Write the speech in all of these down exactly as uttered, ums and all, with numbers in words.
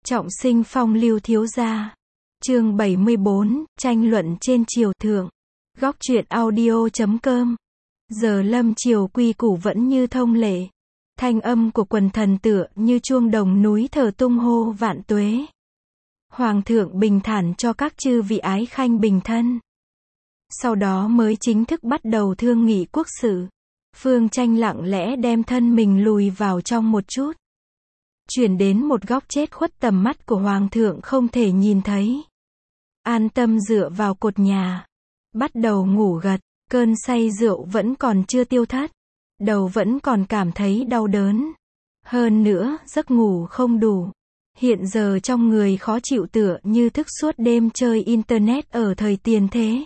Trọng sinh phong lưu thiếu gia. Chương bảy mươi bốn, tranh luận trên triều thượng. Góc truyện audio chấm com. Giờ lâm triều quy củ vẫn như thông lệ. Thanh âm của quần thần tựa như chuông đồng núi thờ tung hô vạn tuế. Hoàng thượng bình thản cho các chư vị ái khanh bình thân. Sau đó mới chính thức bắt đầu thương nghị quốc sự. Phương Tranh lặng lẽ đem thân mình lùi vào trong một chút. Chuyển đến một góc chết khuất tầm mắt của Hoàng thượng không thể nhìn thấy. An tâm dựa vào cột nhà. Bắt đầu ngủ gật, cơn say rượu vẫn còn chưa tiêu thất. Đầu vẫn còn cảm thấy đau đớn. Hơn nữa, giấc ngủ không đủ. Hiện giờ trong người khó chịu tựa như thức suốt đêm chơi internet ở thời tiền thế.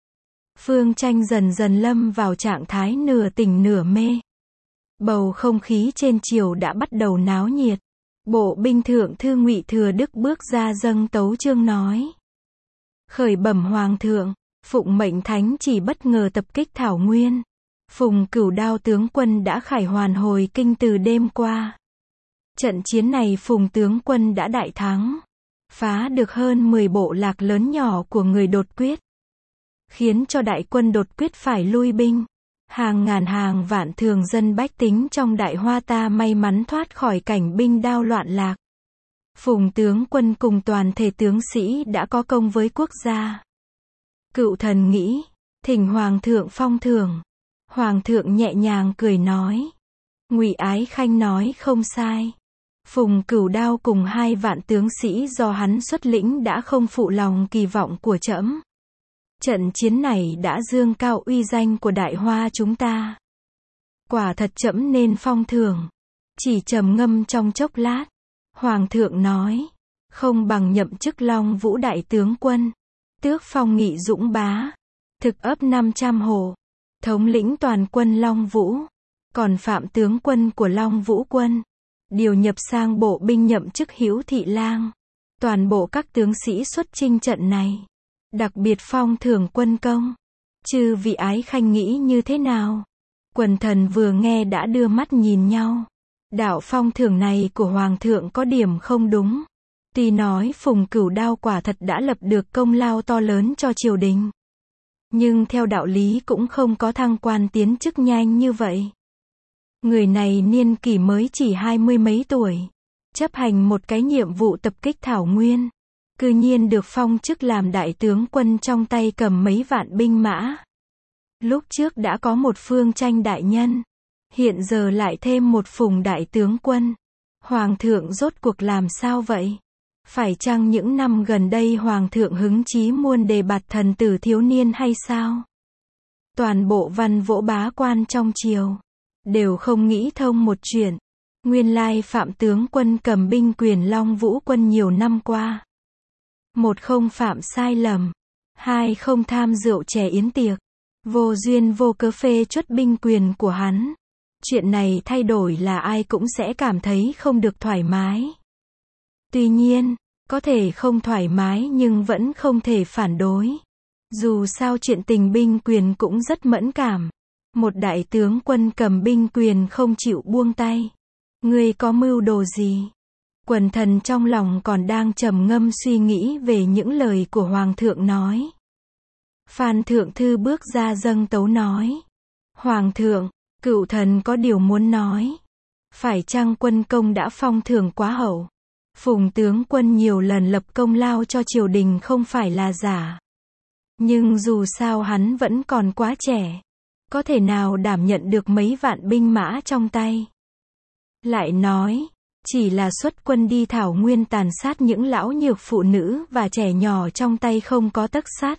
Phương Tranh dần dần lâm vào trạng thái nửa tỉnh nửa mê. Bầu không khí trên triều đã bắt đầu náo nhiệt. Bộ binh thượng thư Ngụy Thừa Đức bước ra dâng tấu chương nói. Khởi bẩm Hoàng thượng, phụng mệnh thánh chỉ bất ngờ tập kích Thảo Nguyên. Phùng Cửu Đao tướng quân đã khải hoàn hồi kinh từ đêm qua. Trận chiến này Phùng tướng quân đã đại thắng. Phá được hơn mười bộ lạc lớn nhỏ của người đột quyết. Khiến cho đại quân đột quyết phải lui binh. Hàng ngàn hàng vạn thường dân bách tính trong Đại Hoa ta may mắn thoát khỏi cảnh binh đao loạn lạc. Phùng tướng quân cùng toàn thể tướng sĩ đã có công với quốc gia. Cựu thần nghĩ, thỉnh Hoàng thượng phong thưởng. Hoàng thượng nhẹ nhàng cười nói. Ngụy Ái Khanh nói không sai. Phùng Cửu Đao cùng hai vạn tướng sĩ do hắn xuất lĩnh đã không phụ lòng kỳ vọng của trẫm. Trận chiến này đã dương cao uy danh của Đại Hoa chúng ta. Quả thật trẫm nên phong thưởng. Chỉ trầm ngâm trong chốc lát. Hoàng thượng nói. Không bằng nhậm chức Long Vũ đại tướng quân. Tước phong Nghị Dũng bá. Thực ấp năm trăm hồ. Thống lĩnh toàn quân Long Vũ. Còn Phạm tướng quân của Long Vũ quân. Điều nhập sang bộ binh nhậm chức Hữu Thị lang. Toàn bộ các tướng sĩ xuất chinh trận này. Đặc biệt phong thưởng quân công. Chư vị ái khanh nghĩ như thế nào? Quần thần vừa nghe đã đưa mắt nhìn nhau. Đạo phong thưởng này của Hoàng thượng có điểm không đúng. Tuy nói Phùng Cửu Đao quả thật đã lập được công lao to lớn cho triều đình. Nhưng theo đạo lý cũng không có thăng quan tiến chức nhanh như vậy. Người này niên kỷ mới chỉ hai mươi mấy tuổi. Chấp hành một cái nhiệm vụ tập kích Thảo Nguyên. Cư nhiên được phong chức làm đại tướng quân trong tay cầm mấy vạn binh mã. Lúc trước đã có một Phương Tranh đại nhân. Hiện giờ lại thêm một Phùng đại tướng quân. Hoàng thượng rốt cuộc làm sao vậy? Phải chăng những năm gần đây Hoàng thượng hứng chí muôn đề bạt thần tử thiếu niên hay sao? Toàn bộ văn võ bá quan trong triều. Đều không nghĩ thông một chuyện. Nguyên lai Phạm tướng quân cầm binh quyền Long Vũ quân nhiều năm qua. Một không phạm sai lầm. Hai không tham rượu chè yến tiệc. Vô duyên vô cớ phê chuất binh quyền của hắn. Chuyện này thay đổi là ai cũng sẽ cảm thấy không được thoải mái. Tuy nhiên, có thể không thoải mái nhưng vẫn không thể phản đối. Dù sao chuyện tình binh quyền cũng rất mẫn cảm. Một đại tướng quân cầm binh quyền không chịu buông tay. Ngươi có mưu đồ gì? Quần thần trong lòng còn đang trầm ngâm suy nghĩ về những lời của Hoàng thượng nói. Phan Thượng Thư bước ra dâng tấu nói. Hoàng thượng, cựu thần có điều muốn nói. Phải chăng quân công đã phong thưởng quá hậu? Phùng tướng quân nhiều lần lập công lao cho triều đình không phải là giả. Nhưng dù sao hắn vẫn còn quá trẻ. Có thể nào đảm nhận được mấy vạn binh mã trong tay? Lại nói. Chỉ là xuất quân đi Thảo Nguyên tàn sát những lão nhược phụ nữ và trẻ nhỏ trong tay không có tấc sắt.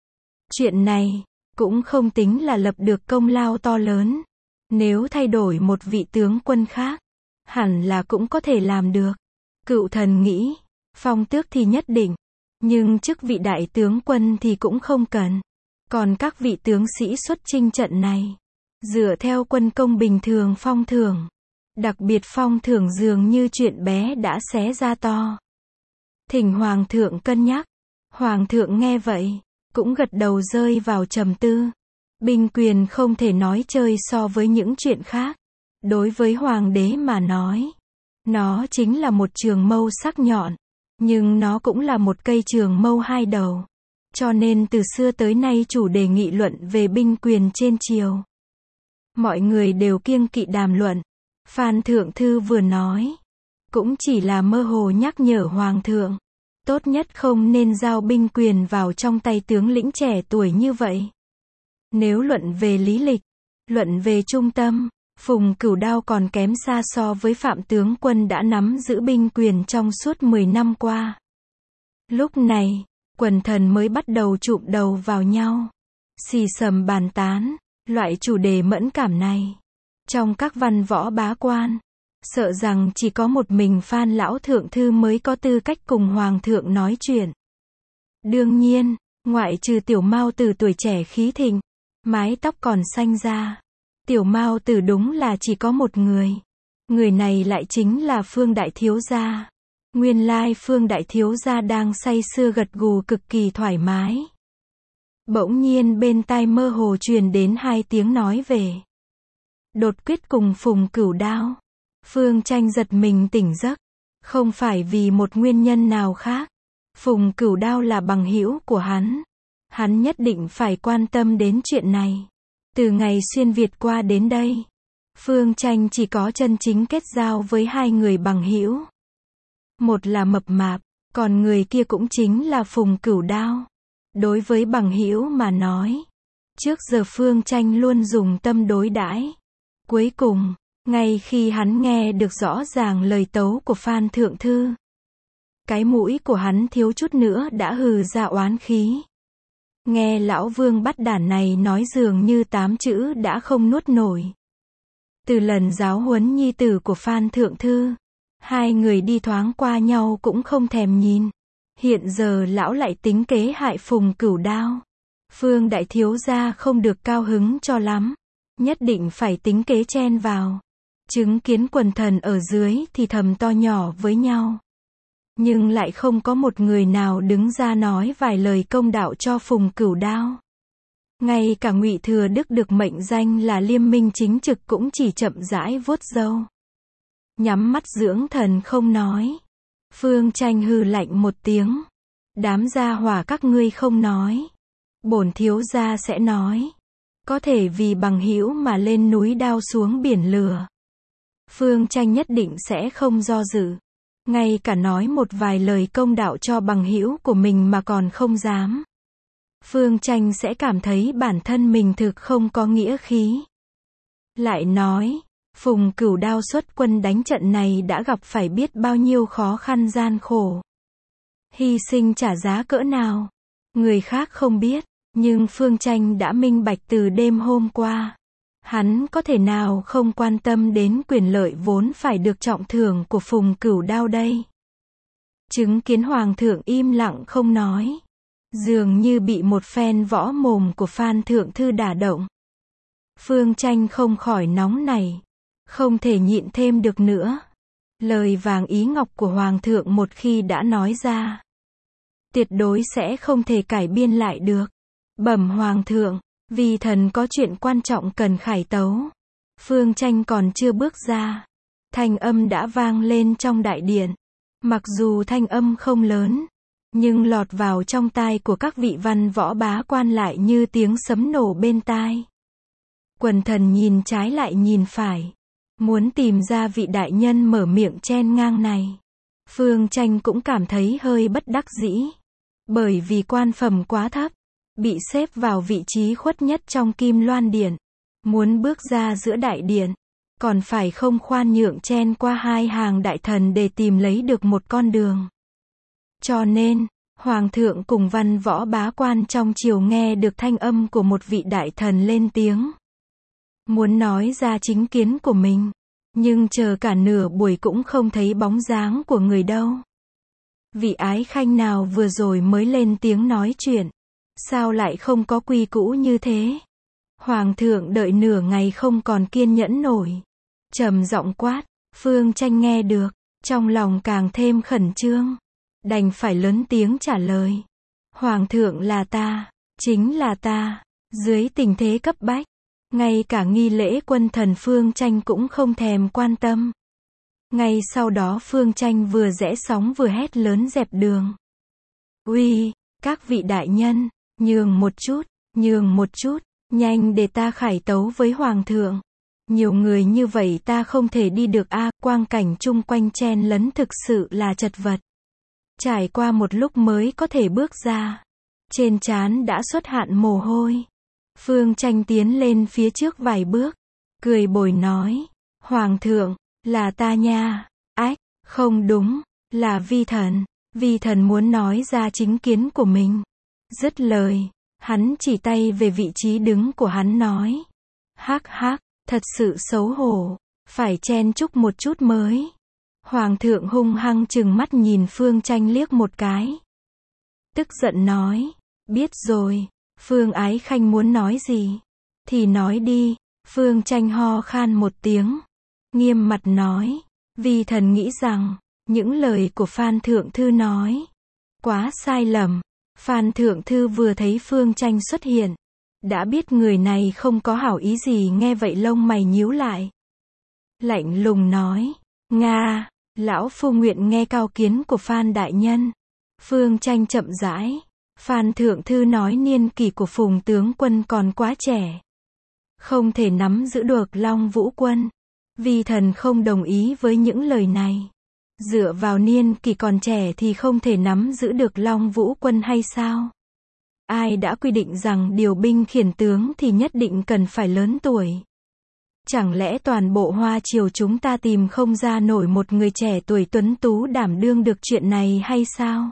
Chuyện này, cũng không tính là lập được công lao to lớn. Nếu thay đổi một vị tướng quân khác, hẳn là cũng có thể làm được. Cựu thần nghĩ, phong tước thì nhất định, nhưng chức vị đại tướng quân thì cũng không cần. Còn các vị tướng sĩ xuất chinh trận này, dựa theo quân công bình thường phong thưởng. Đặc biệt phong thưởng dường như chuyện bé đã xé ra to. Thỉnh Hoàng thượng cân nhắc. Hoàng thượng nghe vậy, cũng gật đầu rơi vào trầm tư. Binh quyền không thể nói chơi so với những chuyện khác. Đối với Hoàng đế mà nói, nó chính là một trường mâu sắc nhọn. Nhưng nó cũng là một cây trường mâu hai đầu. Cho nên từ xưa tới nay chủ đề nghị luận về binh quyền trên triều. Mọi người đều kiêng kỵ đàm luận. Phan Thượng Thư vừa nói, cũng chỉ là mơ hồ nhắc nhở Hoàng thượng. Tốt nhất không nên giao binh quyền vào trong tay tướng lĩnh trẻ tuổi như vậy. Nếu luận về lý lịch, luận về trung tâm, Phùng Cửu Đao còn kém xa so với Phạm tướng quân đã nắm giữ binh quyền trong suốt mười năm qua. Lúc này, quần thần mới bắt đầu chụm đầu vào nhau, xì xầm bàn tán, loại chủ đề mẫn cảm này. Trong các văn võ bá quan, sợ rằng chỉ có một mình Phan Lão Thượng Thư mới có tư cách cùng Hoàng thượng nói chuyện. Đương nhiên, ngoại trừ Tiểu Mao Tử tuổi trẻ khí thịnh, mái tóc còn xanh ra. Tiểu Mao Tử đúng là chỉ có một người. Người này lại chính là Phương Đại Thiếu Gia. Nguyên lai Phương Đại Thiếu Gia đang say sưa gật gù cực kỳ thoải mái. Bỗng nhiên bên tai mơ hồ truyền đến hai tiếng nói về. Đột quyết cùng Phùng Cửu Đao. Phương Tranh giật mình tỉnh giấc. Không phải vì một nguyên nhân nào khác. Phùng Cửu Đao là bằng hữu của hắn. Hắn nhất định phải quan tâm đến chuyện này. Từ ngày xuyên Việt qua đến đây, Phương Tranh chỉ có chân chính kết giao với hai người bằng hữu. Một là Mập Mạp, còn người kia cũng chính là Phùng Cửu Đao. Đối với bằng hữu mà nói, trước giờ Phương Tranh luôn dùng tâm đối đãi. Cuối cùng, ngay khi hắn nghe được rõ ràng lời tấu của Phan Thượng Thư, cái mũi của hắn thiếu chút nữa đã hừ ra oán khí. Nghe lão Vương bắt đản này nói dường như tám chữ đã không nuốt nổi. Từ lần giáo huấn nhi tử của Phan Thượng Thư, hai người đi thoáng qua nhau cũng không thèm nhìn. Hiện giờ lão lại tính kế hại Phùng Cửu Đao. Phương Đại Thiếu Gia không được cao hứng cho lắm. Nhất định phải tính kế chen vào. Chứng kiến quần thần ở dưới thì thầm to nhỏ với nhau. Nhưng lại không có một người nào đứng ra nói vài lời công đạo cho Phùng Cửu Đao. Ngay cả Ngụy Thừa Đức được mệnh danh là liêm minh chính trực cũng chỉ chậm rãi vuốt râu, nhắm mắt dưỡng thần không nói. Phương Tranh hừ lạnh một tiếng. Đám gia hỏa các ngươi không nói, bổn thiếu gia sẽ nói. Có thể vì bằng hữu mà lên núi đao xuống biển lửa. Phương Tranh nhất định sẽ không do dự. Ngay cả nói một vài lời công đạo cho bằng hữu của mình mà còn không dám. Phương Tranh sẽ cảm thấy bản thân mình thực không có nghĩa khí. Lại nói, Phùng Cửu Đao xuất quân đánh trận này đã gặp phải biết bao nhiêu khó khăn gian khổ. Hy sinh trả giá cỡ nào, người khác không biết, nhưng Phương Tranh đã minh bạch từ đêm hôm qua. Hắn có thể nào không quan tâm đến quyền lợi vốn phải được trọng thưởng của Phùng Cửu Đao đây? Chứng kiến Hoàng thượng im lặng không nói, dường như bị một phen võ mồm của Phan Thượng Thư đả động. Phương Tranh không khỏi nóng nảy, không thể nhịn thêm được nữa. Lời vàng ý ngọc của Hoàng thượng một khi đã nói ra, tuyệt đối sẽ không thể cải biên lại được. Bẩm Hoàng thượng, vì thần có chuyện quan trọng cần khải tấu. Phương Tranh còn chưa bước ra, thanh âm đã vang lên trong đại điện. Mặc dù thanh âm không lớn, nhưng lọt vào trong tai của các vị văn võ bá quan lại như tiếng sấm nổ bên tai. Quần thần nhìn trái lại nhìn phải, muốn tìm ra vị đại nhân mở miệng chen ngang này. Phương Tranh cũng cảm thấy hơi bất đắc dĩ, bởi vì quan phẩm quá thấp, bị xếp vào vị trí khuất nhất trong Kim Loan Điện. Muốn bước ra giữa đại điện, còn phải không khoan nhượng chen qua hai hàng đại thần để tìm lấy được một con đường. Cho nên, Hoàng thượng cùng văn võ bá quan trong triều nghe được thanh âm của một vị đại thần lên tiếng. Muốn nói ra chính kiến của mình, nhưng chờ cả nửa buổi cũng không thấy bóng dáng của người đâu. Vị ái khanh nào vừa rồi mới lên tiếng nói chuyện, sao lại không có quy cũ như thế? Hoàng thượng đợi nửa ngày không còn kiên nhẫn nổi, trầm giọng quát. Phương Tranh nghe được, trong lòng càng thêm khẩn trương, đành phải lớn tiếng trả lời. Hoàng thượng là ta, chính là ta. Dưới tình thế cấp bách, ngay cả nghi lễ quân thần Phương Tranh cũng không thèm quan tâm. Ngay sau đó Phương Tranh vừa rẽ sóng vừa hét lớn dẹp đường. Uy, các vị đại nhân, nhường một chút, nhường một chút, nhanh để ta khải tấu với Hoàng thượng. Nhiều người như vậy ta không thể đi được a, quang cảnh chung quanh chen lấn thực sự là chật vật. Trải qua một lúc mới có thể bước ra. Trên trán đã xuất hạn mồ hôi. Phương Tranh tiến lên phía trước vài bước, cười bồi nói, Hoàng thượng, là ta nha. Ách, không đúng, là vi thần. Vi thần muốn nói ra chính kiến của mình. Dứt lời, hắn chỉ tay về vị trí đứng của hắn nói, hắc hắc, thật sự xấu hổ, phải chen chúc một chút mới. Hoàng thượng hung hăng trừng mắt nhìn Phương Tranh liếc một cái. Tức giận nói, biết rồi, Phương Ái Khanh muốn nói gì? Thì nói đi. Phương Tranh ho khan một tiếng, nghiêm mặt nói, vi thần nghĩ rằng, những lời của Phan Thượng Thư nói, quá sai lầm. Phan Thượng Thư vừa thấy Phương Tranh xuất hiện, đã biết người này không có hảo ý gì, nghe vậy lông mày nhíu lại. Lạnh lùng nói, Nga, lão phu nguyện nghe cao kiến của Phan đại nhân. Phương Tranh chậm rãi, Phan Thượng Thư nói niên kỷ của Phùng tướng quân còn quá trẻ, không thể nắm giữ được Long Vũ quân. Vi thần không đồng ý với những lời này. Dựa vào niên kỷ còn trẻ thì không thể nắm giữ được Long Vũ quân hay sao? Ai đã quy định rằng điều binh khiển tướng thì nhất định cần phải lớn tuổi? Chẳng lẽ toàn bộ Hoa Triều chúng ta tìm không ra nổi một người trẻ tuổi tuấn tú đảm đương được chuyện này hay sao?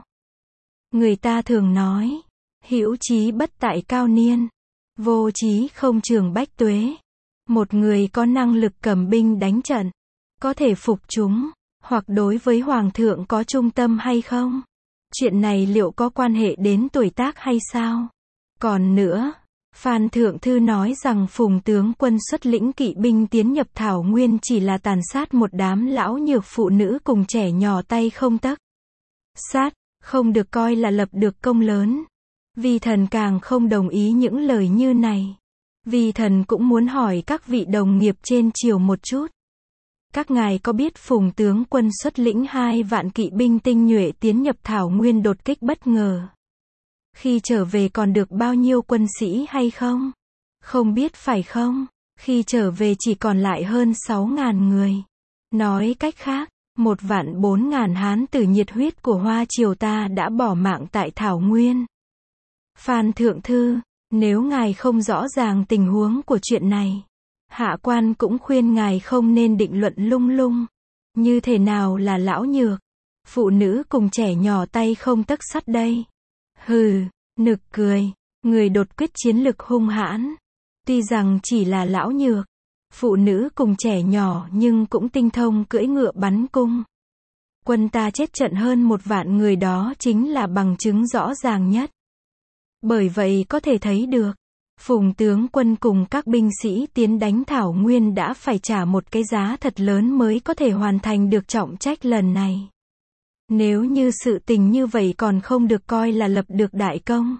Người ta thường nói, hữu chí bất tại cao niên, vô chí không trường bách tuế. Một người có năng lực cầm binh đánh trận, có thể phục chúng, hoặc đối với Hoàng thượng có trung tâm hay không? Chuyện này liệu có quan hệ đến tuổi tác hay sao? Còn nữa, Phan Thượng Thư nói rằng Phùng tướng quân xuất lĩnh kỵ binh tiến nhập Thảo Nguyên chỉ là tàn sát một đám lão nhược phụ nữ cùng trẻ nhỏ tay không tấc. Sát, không được coi là lập được công lớn. Vi thần càng không đồng ý những lời như này. Vi thần cũng muốn hỏi các vị đồng nghiệp trên triều một chút. Các ngài có biết Phùng tướng quân xuất lĩnh hai vạn kỵ binh tinh nhuệ tiến nhập Thảo Nguyên đột kích bất ngờ, khi trở về còn được bao nhiêu quân sĩ hay không? Không biết phải không? Khi trở về chỉ còn lại hơn sáu ngàn người. Nói cách khác, một vạn bốn ngàn hán tử nhiệt huyết của Hoa Triều ta đã bỏ mạng tại Thảo Nguyên. Phan Thượng Thư, nếu ngài không rõ ràng tình huống của chuyện này, hạ quan cũng khuyên ngài không nên định luận lung lung. Như thế nào là lão nhược? Phụ nữ cùng trẻ nhỏ tay không tấc sắt đây. Hừ, nực cười, người đột quyết chiến lực hung hãn. Tuy rằng chỉ là lão nhược, phụ nữ cùng trẻ nhỏ nhưng cũng tinh thông cưỡi ngựa bắn cung. Quân ta chết trận hơn một vạn người, đó chính là bằng chứng rõ ràng nhất. Bởi vậy có thể thấy được, Phùng tướng quân cùng các binh sĩ tiến đánh Thảo Nguyên đã phải trả một cái giá thật lớn mới có thể hoàn thành được trọng trách lần này. Nếu như sự tình như vậy còn không được coi là lập được đại công,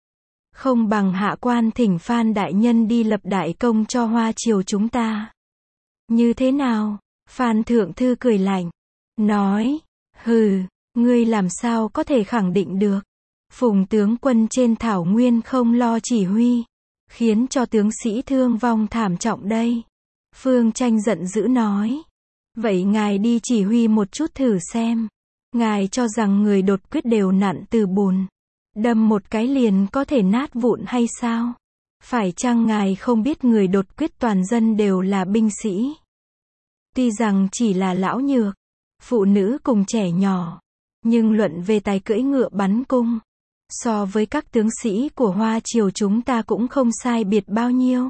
không bằng hạ quan thỉnh Phan đại nhân đi lập đại công cho Hoa Triều chúng ta. Như thế nào? Phan Thượng Thư cười lạnh, nói, hừ, ngươi làm sao có thể khẳng định được? Phùng tướng quân trên Thảo Nguyên không lo chỉ huy, khiến cho tướng sĩ thương vong thảm trọng đây. Phương Tranh giận dữ nói, vậy ngài đi chỉ huy một chút thử xem. Ngài cho rằng người đột quyết đều nặn từ bùn, đâm một cái liền có thể nát vụn hay sao? Phải chăng ngài không biết người đột quyết toàn dân đều là binh sĩ? Tuy rằng chỉ là lão nhược, phụ nữ cùng trẻ nhỏ, nhưng luận về tài cưỡi ngựa bắn cung, so với các tướng sĩ của Hoa Triều chúng ta cũng không sai biệt bao nhiêu.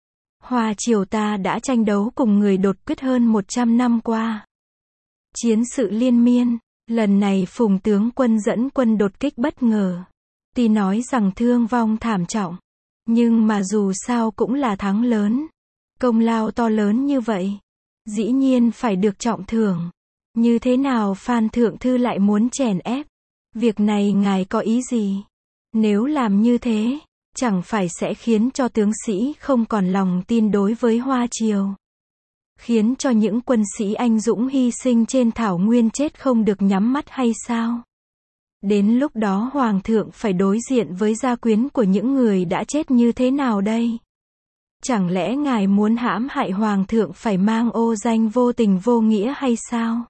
Hoa Triều ta đã tranh đấu cùng người đột quyết hơn một trăm năm qua. Chiến sự liên miên, lần này Phùng tướng quân dẫn quân đột kích bất ngờ. Tuy nói rằng thương vong thảm trọng, nhưng mà dù sao cũng là thắng lớn. Công lao to lớn như vậy, dĩ nhiên phải được trọng thưởng. Như thế nào Phan Thượng Thư lại muốn chèn ép? Việc này ngài có ý gì? Nếu làm như thế, chẳng phải sẽ khiến cho tướng sĩ không còn lòng tin đối với Hoa Triều. khiến cho những quân sĩ anh dũng hy sinh trên thảo nguyên chết không được nhắm mắt hay sao? Đến lúc đó Hoàng thượng phải đối diện với gia quyến của những người đã chết như thế nào đây? Chẳng lẽ ngài muốn hãm hại Hoàng thượng phải mang ô danh vô tình vô nghĩa hay sao?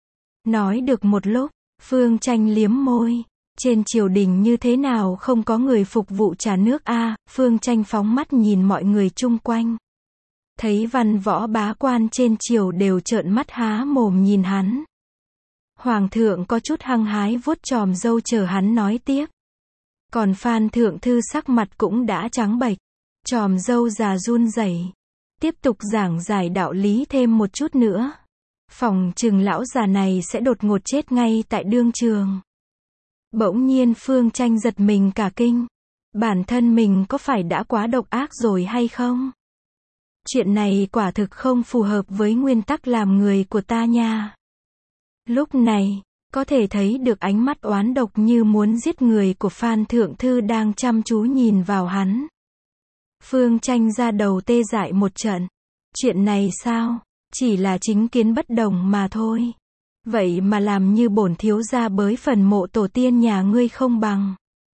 Nói được một lúc, Phương Tranh liếm môi. Trên triều đình như thế nào không có người phục vụ trà nước a? À, Phương Tranh phóng mắt nhìn mọi người chung quanh. Thấy văn võ bá quan trên triều đều trợn mắt há mồm nhìn hắn. Hoàng thượng có chút hăng hái vuốt chòm râu chờ hắn nói tiếp. Còn Phan thượng thư sắc mặt cũng đã trắng bệch, chòm râu già run rẩy, tiếp tục giảng giải đạo lý thêm một chút nữa. Phòng chừng lão già này sẽ đột ngột chết ngay tại đương trường. Bỗng nhiên Phương Tranh giật mình cả kinh. Bản thân mình có phải đã quá độc ác rồi hay không? Chuyện này quả thực không phù hợp với nguyên tắc làm người của ta nha. Lúc này, có thể thấy được ánh mắt oán độc như muốn giết người của Phan thượng thư đang chăm chú nhìn vào hắn. Phương Tranh ra đầu tê dại một trận. Chuyện này sao? Chỉ là chính kiến bất đồng mà thôi. Vậy mà làm như bổn thiếu gia bới phần mộ tổ tiên nhà ngươi không bằng.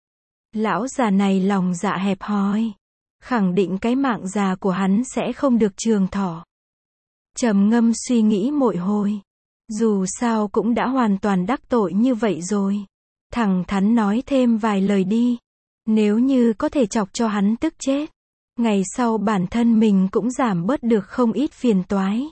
Lão già này lòng dạ hẹp hòi, khẳng định cái mạng già của hắn sẽ không được trường thọ. Trầm ngâm suy nghĩ một hồi. Dù sao cũng đã hoàn toàn đắc tội như vậy rồi. Thẳng thắn nói thêm vài lời đi. Nếu như có thể chọc cho hắn tức chết, ngày sau bản thân mình cũng giảm bớt được không ít phiền toái.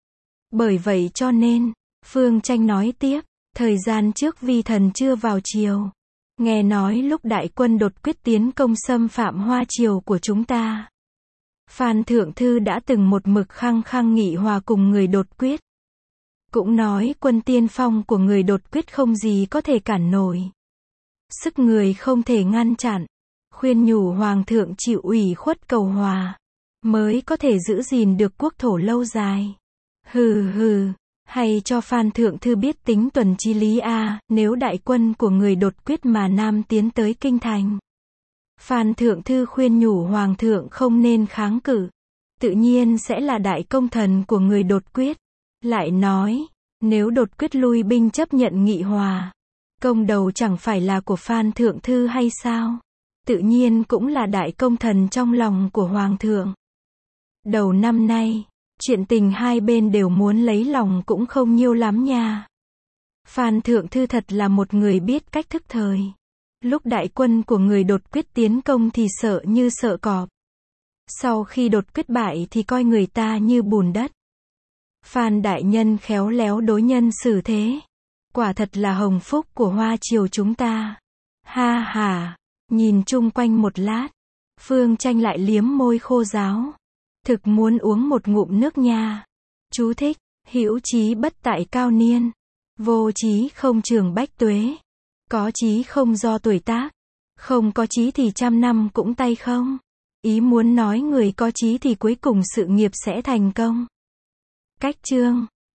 Bởi vậy cho nên, Phương Tranh nói tiếp, thời gian trước vi thần chưa vào triều. Nghe nói lúc đại quân đột quyết tiến công xâm phạm Hoa triều của chúng ta. Phan thượng thư đã từng một mực khăng khăng nghị hòa cùng người đột quyết. Cũng nói quân tiên phong của người đột quyết không gì có thể cản nổi. Sức người không thể ngăn chặn. Khuyên nhủ Hoàng thượng chịu ủy khuất cầu hòa, mới có thể giữ gìn được quốc thổ lâu dài. Hừ hừ, hay cho Phan thượng thư biết tính tuần chi lý a, à, nếu đại quân của người đột quyết mà Nam tiến tới kinh thành. Phan thượng thư khuyên nhủ Hoàng thượng không nên kháng cự, tự nhiên sẽ là đại công thần của người đột quyết. Lại nói, nếu đột quyết lui binh chấp nhận nghị hòa, công đầu chẳng phải là của Phan thượng thư hay sao? Tự nhiên cũng là đại công thần trong lòng của Hoàng thượng. Đầu năm nay, chuyện tình hai bên đều muốn lấy lòng cũng không nhiêu lắm nha. Phan thượng thư thật là một người biết cách thức thời. Lúc đại quân của người đột quyết tiến công thì sợ như sợ cọp. Sau khi đột quyết bại thì coi người ta như bùn đất. Phan đại nhân khéo léo đối nhân xử thế. Quả thật là hồng phúc của Hoa triều chúng ta. Ha ha, nhìn chung quanh một lát, Phương Tranh lại liếm môi khô ráo. Thực muốn uống một ngụm nước nha. Chú thích, hữu chí bất tại cao niên, vô chí không trường bách tuế. Có chí không do tuổi tác, không có chí thì trăm năm cũng tay không. Ý muốn nói người có chí thì cuối cùng sự nghiệp sẽ thành công. Cách chương